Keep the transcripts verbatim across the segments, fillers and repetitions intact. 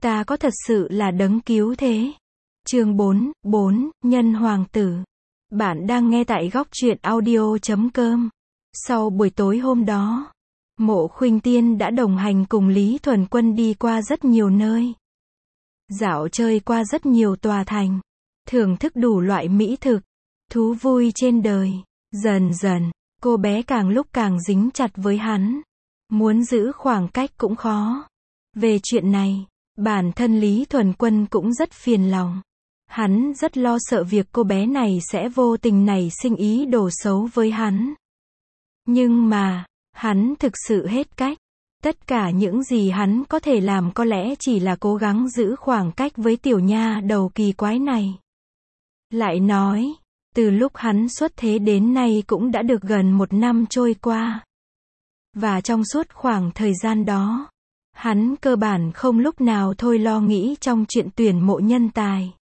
ta có thật sự là đấng cứu thế. Chương bốn, bốn, Nhân Hoàng tử. Bạn đang nghe tại góc truyện audio chấm com. Sau buổi tối hôm đó, Mộ Khuynh Tiên đã đồng hành cùng Lý Thuần Quân đi qua rất nhiều nơi. Dạo chơi qua rất nhiều tòa thành. Thưởng thức đủ loại mỹ thực, thú vui trên đời. Dần dần, cô bé càng lúc càng dính chặt với hắn. Muốn giữ khoảng cách cũng khó. Về chuyện này, bản thân Lý Thuần Quân cũng rất phiền lòng. Hắn rất lo sợ việc cô bé này sẽ vô tình nảy sinh ý đồ xấu với hắn. Nhưng mà, hắn thực sự hết cách. Tất cả những gì hắn có thể làm có lẽ chỉ là cố gắng giữ khoảng cách với tiểu nha đầu kỳ quái này. Lại nói, từ lúc hắn xuất thế đến nay cũng đã được gần một năm trôi qua. Và trong suốt khoảng thời gian đó, hắn cơ bản không lúc nào thôi lo nghĩ trong chuyện tuyển mộ nhân tài.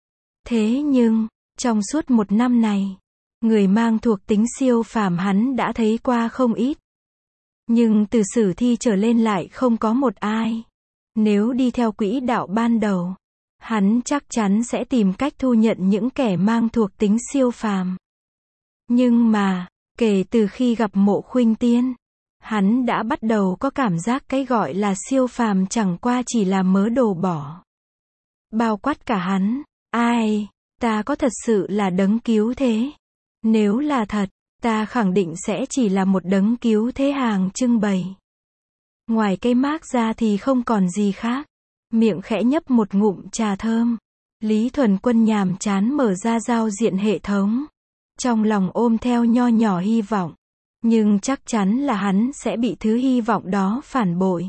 Thế nhưng, trong suốt một năm này, người mang thuộc tính siêu phàm hắn đã thấy qua không ít. Nhưng từ sử thi trở lên lại không có một ai. Nếu đi theo quỹ đạo ban đầu, hắn chắc chắn sẽ tìm cách thu nhận những kẻ mang thuộc tính siêu phàm. Nhưng mà, kể từ khi gặp Mộ Khuynh Tiên, hắn đã bắt đầu có cảm giác cái gọi là siêu phàm chẳng qua chỉ là mớ đồ bỏ. Bao quát cả hắn. Ai, ta có thật sự là đấng cứu thế? Nếu là thật, ta khẳng định sẽ chỉ là một đấng cứu thế hàng trưng bày. Ngoài cây mác ra thì không còn gì khác. Miệng khẽ nhấp một ngụm trà thơm. Lý Thuần Quân nhàm chán mở ra giao diện hệ thống. Trong lòng ôm theo nho nhỏ hy vọng. Nhưng chắc chắn là hắn sẽ bị thứ hy vọng đó phản bội.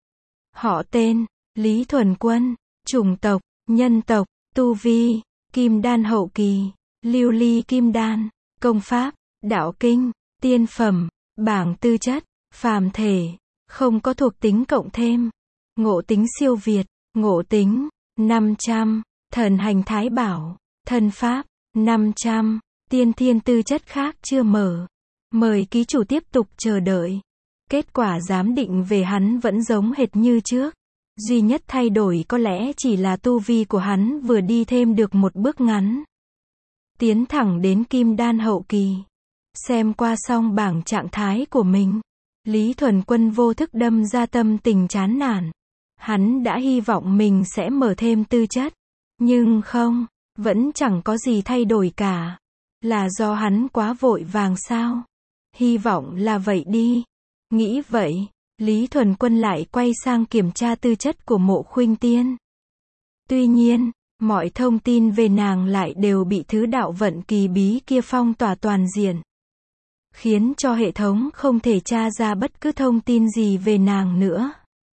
Họ tên, Lý Thuần Quân. Chủng tộc, nhân tộc. Tu vi, kim đan hậu kỳ. Lưu ly kim đan. Công pháp, đạo kinh. Tiên phẩm, bảng tư chất. Phàm thể, không có thuộc tính cộng thêm. Ngộ tính siêu việt. Ngộ tính, năm trăm. Thần hành thái bảo. Thân pháp, năm trăm. Tiên thiên tư chất khác chưa mở. Mời ký chủ tiếp tục chờ đợi. Kết quả giám định về hắn vẫn giống hệt như trước. Duy nhất thay đổi có lẽ chỉ là tu vi của hắn vừa đi thêm được một bước ngắn. Tiến thẳng đến kim đan hậu kỳ. Xem qua xong bảng trạng thái của mình, Lý Thuần Quân vô thức đâm ra tâm tình chán nản. Hắn đã hy vọng mình sẽ mở thêm tư chất. Nhưng không, vẫn chẳng có gì thay đổi cả. Là do hắn quá vội vàng sao? Hy vọng là vậy đi. Nghĩ vậy, Lý Thuần Quân lại quay sang kiểm tra tư chất của Mộ Khuynh Tiên. Tuy nhiên, mọi thông tin về nàng lại đều bị thứ đạo vận kỳ bí kia phong tỏa toàn diện. Khiến cho hệ thống không thể tra ra bất cứ thông tin gì về nàng nữa.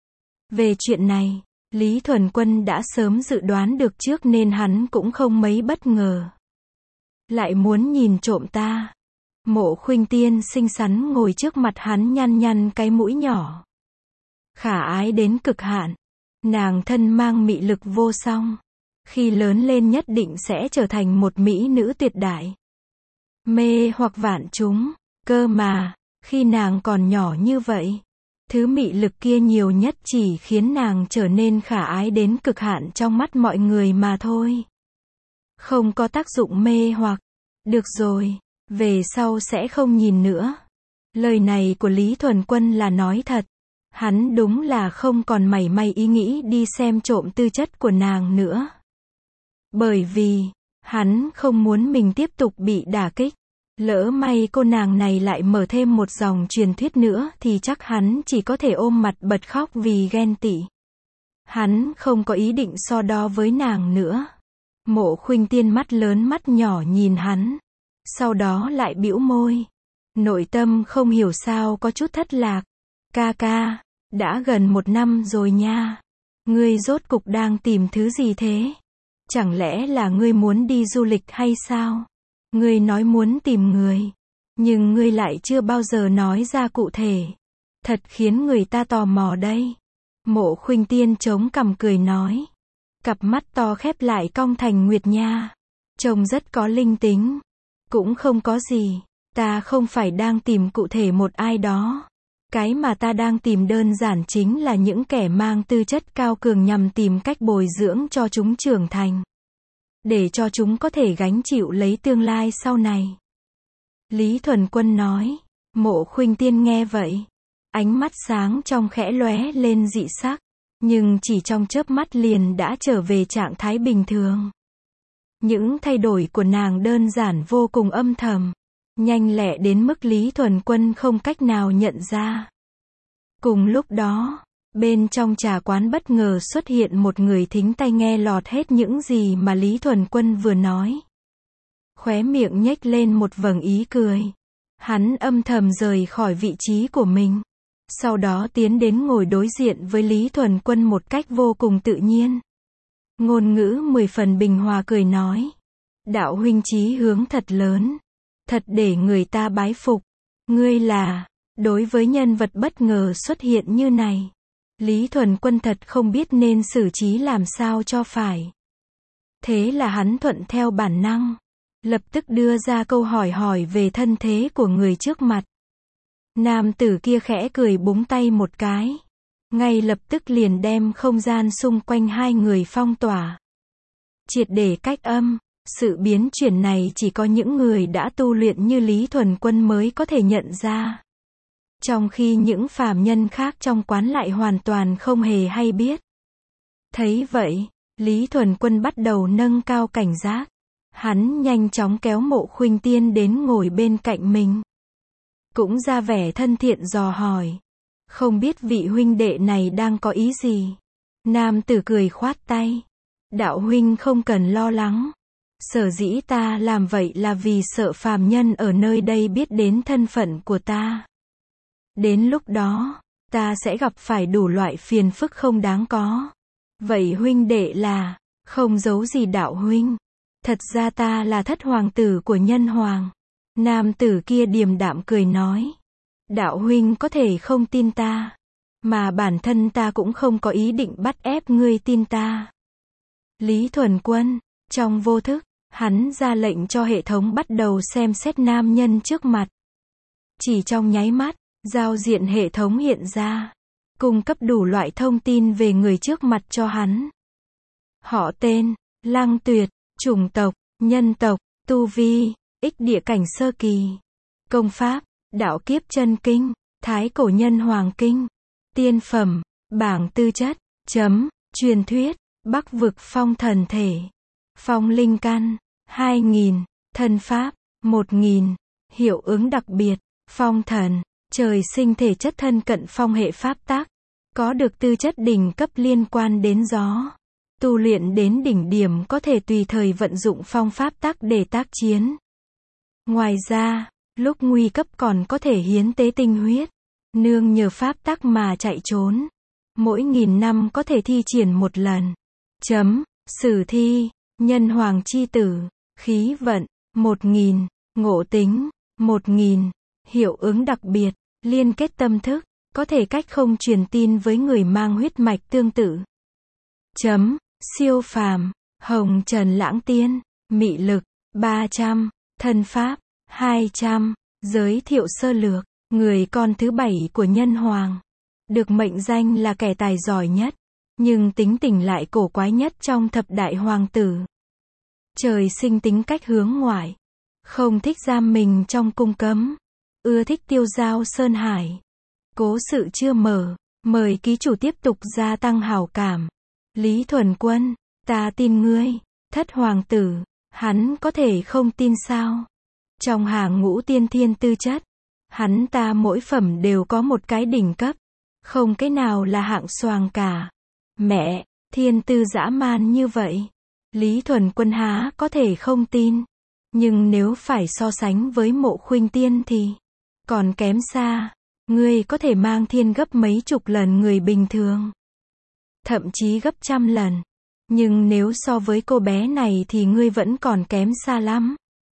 Về chuyện này, Lý Thuần Quân đã sớm dự đoán được trước nên hắn cũng không mấy bất ngờ. Lại muốn nhìn trộm ta. Mộ Khuynh Tiên xinh xắn ngồi trước mặt hắn nhăn nhăn cái mũi nhỏ. Khả ái đến cực hạn. Nàng thân mang mị lực vô song. Khi lớn lên nhất định sẽ trở thành một mỹ nữ tuyệt đại. Mê hoặc vạn chúng. Cơ mà, khi nàng còn nhỏ như vậy, thứ mị lực kia nhiều nhất chỉ khiến nàng trở nên khả ái đến cực hạn trong mắt mọi người mà thôi. Không có tác dụng mê hoặc. Được rồi, về sau sẽ không nhìn nữa. Lời này của Lý Thuần Quân là nói thật. Hắn đúng là không còn mảy may ý nghĩ đi xem trộm tư chất của nàng nữa. Bởi vì, hắn không muốn mình tiếp tục bị đả kích. Lỡ may cô nàng này lại mở thêm một dòng truyền thuyết nữa thì chắc hắn chỉ có thể ôm mặt bật khóc vì ghen tị. Hắn không có ý định so đo với nàng nữa. Mộ Khuynh Tiên mắt lớn mắt nhỏ nhìn hắn. Sau đó lại bĩu môi. Nội tâm không hiểu sao có chút thất lạc. Ca ca, đã gần một năm rồi nha. Ngươi rốt cục đang tìm thứ gì thế? Chẳng lẽ là ngươi muốn đi du lịch hay sao? Ngươi nói muốn tìm người, nhưng ngươi lại chưa bao giờ nói ra cụ thể. Thật khiến người ta tò mò đây. Mộ Khuynh Tiên chống cằm cười nói. Cặp mắt to khép lại cong thành nguyệt nha. Trông rất có linh tính. Cũng không có gì. Ta không phải đang tìm cụ thể một ai đó. Cái mà ta đang tìm đơn giản chính là những kẻ mang tư chất cao cường nhằm tìm cách bồi dưỡng cho chúng trưởng thành. Để cho chúng có thể gánh chịu lấy tương lai sau này. Lý Thuần Quân nói. Mộ Khuynh Tiên nghe vậy. Ánh mắt sáng trong khẽ lóe lên dị sắc. Nhưng chỉ trong chớp mắt liền đã trở về trạng thái bình thường. Những thay đổi của nàng đơn giản vô cùng âm thầm. Nhanh lẹ đến mức Lý Thuần Quân không cách nào nhận ra. Cùng lúc đó, bên trong trà quán bất ngờ xuất hiện một người thính tai nghe lọt hết những gì mà Lý Thuần Quân vừa nói. Khóe miệng nhếch lên một vầng ý cười. Hắn âm thầm rời khỏi vị trí của mình. Sau đó tiến đến ngồi đối diện với Lý Thuần Quân một cách vô cùng tự nhiên. Ngôn ngữ mười phần bình hòa cười nói. Đạo huynh chí hướng thật lớn. Thật để người ta bái phục. Ngươi là, đối với nhân vật bất ngờ xuất hiện như này. Lý Thuần Quân thật không biết nên xử trí làm sao cho phải. Thế là hắn thuận theo bản năng. Lập tức đưa ra câu hỏi hỏi về thân thế của người trước mặt. Nam tử kia khẽ cười búng tay một cái. Ngay lập tức liền đem không gian xung quanh hai người phong tỏa. Triệt để cách âm. Sự biến chuyển này chỉ có những người đã tu luyện như Lý Thuần Quân mới có thể nhận ra. Trong khi những phàm nhân khác trong quán lại hoàn toàn không hề hay biết. Thấy vậy, Lý Thuần Quân bắt đầu nâng cao cảnh giác. Hắn nhanh chóng kéo Mộ Khuynh Tiên đến ngồi bên cạnh mình. Cũng ra vẻ thân thiện dò hỏi. Không biết vị huynh đệ này đang có ý gì? Nam tử cười khoát tay. Đạo huynh không cần lo lắng. Sở dĩ ta làm vậy là vì sợ phàm nhân ở nơi đây biết đến thân phận của ta. Đến lúc đó, ta sẽ gặp phải đủ loại phiền phức không đáng có. Vậy huynh đệ là, không giấu gì đạo huynh. Thật ra ta là thất hoàng tử của nhân hoàng. Nam tử kia điềm đạm cười nói. Đạo huynh có thể không tin ta. Mà bản thân ta cũng không có ý định bắt ép ngươi tin ta. Lý Thuần Quân, trong vô thức, hắn ra lệnh cho hệ thống bắt đầu xem xét nam nhân trước mặt. Chỉ trong nháy mắt, giao diện hệ thống hiện ra. Cung cấp đủ loại thông tin về người trước mặt cho hắn. Họ tên, Lăng Tuyệt, chủng tộc, nhân tộc, tu vi, ích địa cảnh sơ kỳ. Công pháp, đạo kiếp chân kinh, thái cổ nhân hoàng kinh. Tiên phẩm, bảng tư chất, chấm, truyền thuyết, bắc vực phong thần thể. Phong linh căn, hai nghìn, thân pháp, một nghìn, hiệu ứng đặc biệt, phong thần, trời sinh thể chất thân cận phong hệ pháp tắc, có được tư chất đỉnh cấp liên quan đến gió. Tu luyện đến đỉnh điểm có thể tùy thời vận dụng phong pháp tắc để tác chiến. Ngoài ra, lúc nguy cấp còn có thể hiến tế tinh huyết, nương nhờ pháp tắc mà chạy trốn. Mỗi nghìn năm có thể thi triển một lần. Chấm, sử thi, nhân hoàng chi tử, khí vận, một nghìn, ngộ tính, một nghìn, hiệu ứng đặc biệt, liên kết tâm thức, có thể cách không truyền tin với người mang huyết mạch tương tự. Chấm, siêu phàm, hồng trần lãng tiên, mị lực, ba trăm, thân pháp, hai trăm, giới thiệu sơ lược, người con thứ bảy của nhân hoàng. Được mệnh danh là kẻ tài giỏi nhất, nhưng tính tình lại cổ quái nhất trong thập đại hoàng tử. Trời sinh tính cách hướng ngoại, không thích giam mình trong cung cấm, ưa thích tiêu dao sơn hải. Cố sự chưa mở, mời ký chủ tiếp tục gia tăng hảo cảm. Lý Thuần Quân, ta tin ngươi, thất hoàng tử, hắn có thể không tin sao? Trong hàng ngũ tiên thiên tư chất, hắn ta mỗi phẩm đều có một cái đỉnh cấp, không cái nào là hạng xoàng cả. Mẹ, thiên tư dã man như vậy, Lý Thuần Quân há có thể không tin. Nhưng nếu phải so sánh với Mộ Khuynh Tiên thì còn kém xa. Ngươi có thể mang thiên gấp mấy chục lần người bình thường, thậm chí gấp trăm lần. Nhưng nếu so với cô bé này thì ngươi vẫn còn kém xa lắm.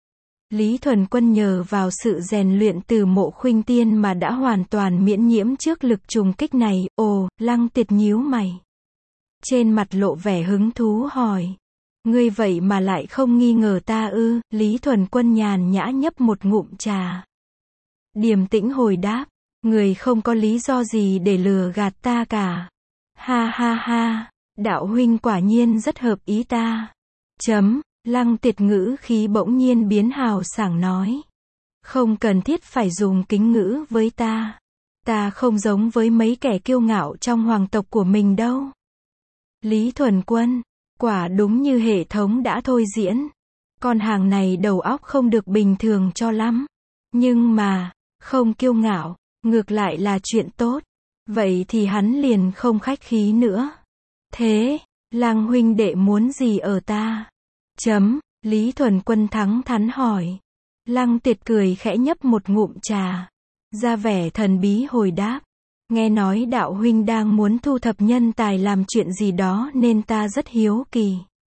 Lý Thuần Quân nhờ vào sự rèn luyện từ Mộ Khuynh Tiên mà đã hoàn toàn miễn nhiễm trước lực trùng kích này. Ồ, Lăng Tuyệt nhíu mày, trên mặt lộ vẻ hứng thú hỏi. Ngươi vậy mà lại không nghi ngờ ta ư? Lý Thuần Quân nhàn nhã nhấp một ngụm trà, điềm tĩnh hồi đáp. Người không có lý do gì để lừa gạt ta cả. Ha ha ha, đạo huynh quả nhiên rất hợp ý ta. Chấm, Lăng Tiệt ngữ khí bỗng nhiên biến hào sảng nói. Không cần thiết phải dùng kính ngữ với ta. Ta không giống với mấy kẻ kiêu ngạo trong hoàng tộc của mình đâu. Lý Thuần Quân, quả đúng như hệ thống đã thôi diễn. Con hàng này đầu óc không được bình thường cho lắm. Nhưng mà, không kiêu ngạo, ngược lại là chuyện tốt. Vậy thì hắn liền không khách khí nữa. Thế, Lăng huynh đệ muốn gì ở ta? Chấm, Lý Thuần Quân thắng thắn hỏi. Lăng Tiệt cười khẽ nhấp một ngụm trà. Ra vẻ thần bí hồi đáp. Nghe nói đạo huynh đang muốn thu thập nhân tài làm chuyện gì đó nên ta rất hiếu kỳ.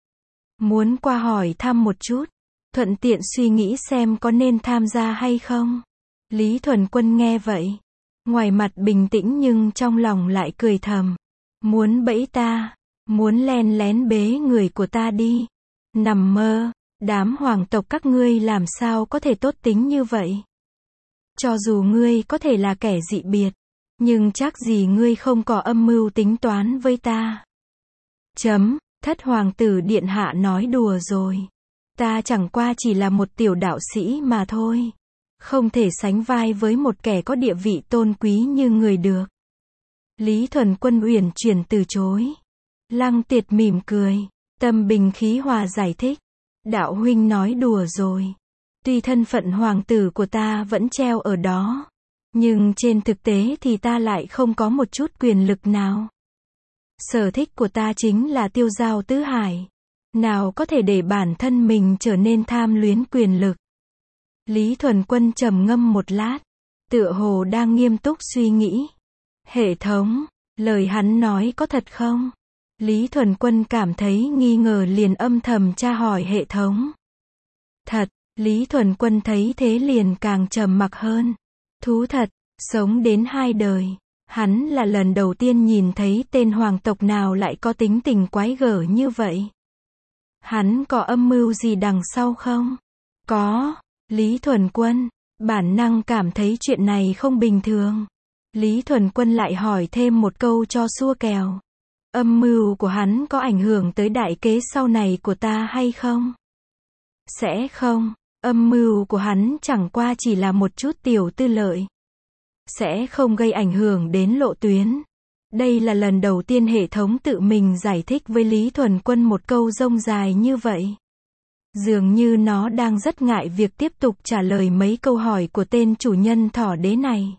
Muốn qua hỏi thăm một chút. Thuận tiện suy nghĩ xem có nên tham gia hay không. Lý Thuần Quân nghe vậy. Ngoài mặt bình tĩnh nhưng trong lòng lại cười thầm. Muốn bẫy ta. Muốn len lén bế người của ta đi. Nằm mơ. Đám hoàng tộc các ngươi làm sao có thể tốt tính như vậy. Cho dù ngươi có thể là kẻ dị biệt. Nhưng chắc gì ngươi không có âm mưu tính toán với ta. Chấm, thất hoàng tử điện hạ nói đùa rồi. Ta chẳng qua chỉ là một tiểu đạo sĩ mà thôi. Không thể sánh vai với một kẻ có địa vị tôn quý như người được. Lý Thuần Quân uyển chuyển từ chối. Lăng Tiệt mỉm cười. Tâm bình khí hòa giải thích. Đạo huynh nói đùa rồi. Tuy thân phận hoàng tử của ta vẫn treo ở đó. Nhưng trên thực tế thì ta lại không có một chút quyền lực nào. Sở thích của ta chính là tiêu dao tứ hải. Nào có thể để bản thân mình trở nên tham luyến quyền lực. Lý Thuần Quân trầm ngâm một lát. Tựa hồ đang nghiêm túc suy nghĩ. Hệ thống, lời hắn nói có thật không? Lý Thuần Quân cảm thấy nghi ngờ liền âm thầm tra hỏi hệ thống. Thật, Lý Thuần Quân thấy thế liền càng trầm mặc hơn. Thú thật, sống đến hai đời, hắn là lần đầu tiên nhìn thấy tên hoàng tộc nào lại có tính tình quái gở như vậy. Hắn có âm mưu gì đằng sau không? Có, Lý Thuần Quân, bản năng cảm thấy chuyện này không bình thường. Lý Thuần Quân lại hỏi thêm một câu cho xua kèo. Âm mưu của hắn có ảnh hưởng tới đại kế sau này của ta hay không? Sẽ không, âm mưu của hắn chẳng qua chỉ là một chút tiểu tư lợi. Sẽ không gây ảnh hưởng đến lộ tuyến. Đây là lần đầu tiên hệ thống tự mình giải thích với Lý Thuần Quân một câu rông dài như vậy. Dường như nó đang rất ngại việc tiếp tục trả lời mấy câu hỏi của tên chủ nhân thỏ đế này.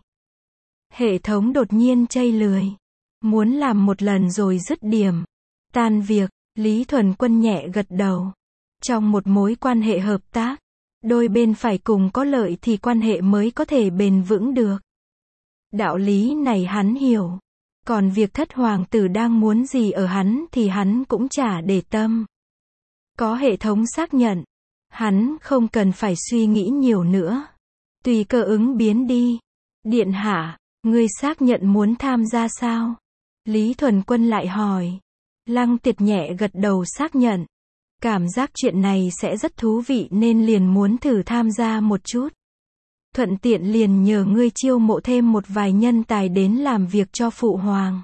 Hệ thống đột nhiên chây lười. Muốn làm một lần rồi dứt điểm. Tan việc, Lý Thuần Quân nhẹ gật đầu. Trong một mối quan hệ hợp tác, đôi bên phải cùng có lợi thì quan hệ mới có thể bền vững được. Đạo lý này hắn hiểu. Còn việc thất hoàng tử đang muốn gì ở hắn thì hắn cũng chả để tâm. Có hệ thống xác nhận, hắn không cần phải suy nghĩ nhiều nữa. Tùy cơ ứng biến đi. Điện hạ, ngươi xác nhận muốn tham gia sao? Lý Thuần Quân lại hỏi. Lăng Tiệt nhẹ gật đầu xác nhận. Cảm giác chuyện này sẽ rất thú vị nên liền muốn thử tham gia một chút. Thuận tiện liền nhờ ngươi chiêu mộ thêm một vài nhân tài đến làm việc cho phụ hoàng.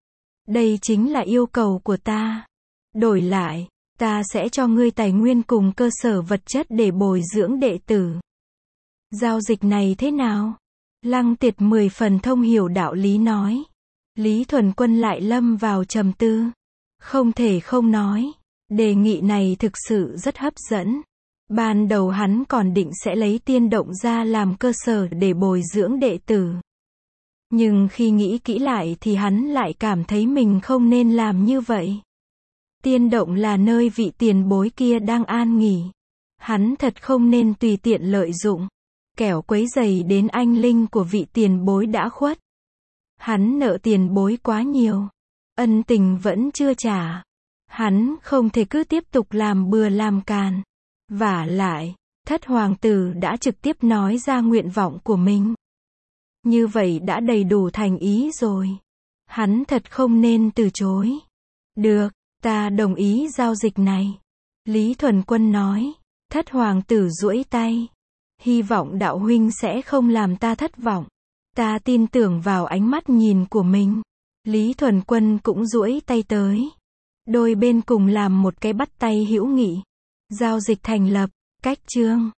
Đây chính là yêu cầu của ta. Đổi lại, ta sẽ cho ngươi tài nguyên cùng cơ sở vật chất để bồi dưỡng đệ tử. Giao dịch này thế nào? Lăng Tiệt mười phần thông hiểu đạo lý nói. Lý Thuần Quân lại lâm vào trầm tư. Không thể không nói. Đề nghị này thực sự rất hấp dẫn. Ban đầu hắn còn định sẽ lấy tiên động ra làm cơ sở để bồi dưỡng đệ tử. Nhưng khi nghĩ kỹ lại thì hắn lại cảm thấy mình không nên làm như vậy. Tiên động là nơi vị tiền bối kia đang an nghỉ. Hắn thật không nên tùy tiện lợi dụng, kẻo quấy rầy đến anh linh của vị tiền bối đã khuất. Hắn nợ tiền bối quá nhiều. Ân tình vẫn chưa trả. Hắn không thể cứ tiếp tục làm bừa làm càn. Vả lại, thất hoàng tử đã trực tiếp nói ra nguyện vọng của mình. Như vậy đã đầy đủ thành ý rồi. Hắn thật không nên từ chối. Được, ta đồng ý giao dịch này. Lý Thuần Quân nói. Thất hoàng tử duỗi tay. Hy vọng đạo huynh sẽ không làm ta thất vọng. Ta tin tưởng vào ánh mắt nhìn của mình. Lý Thuần Quân cũng duỗi tay tới. Đôi bên cùng làm một cái bắt tay hữu nghị. Giao dịch thành lập. Cách chương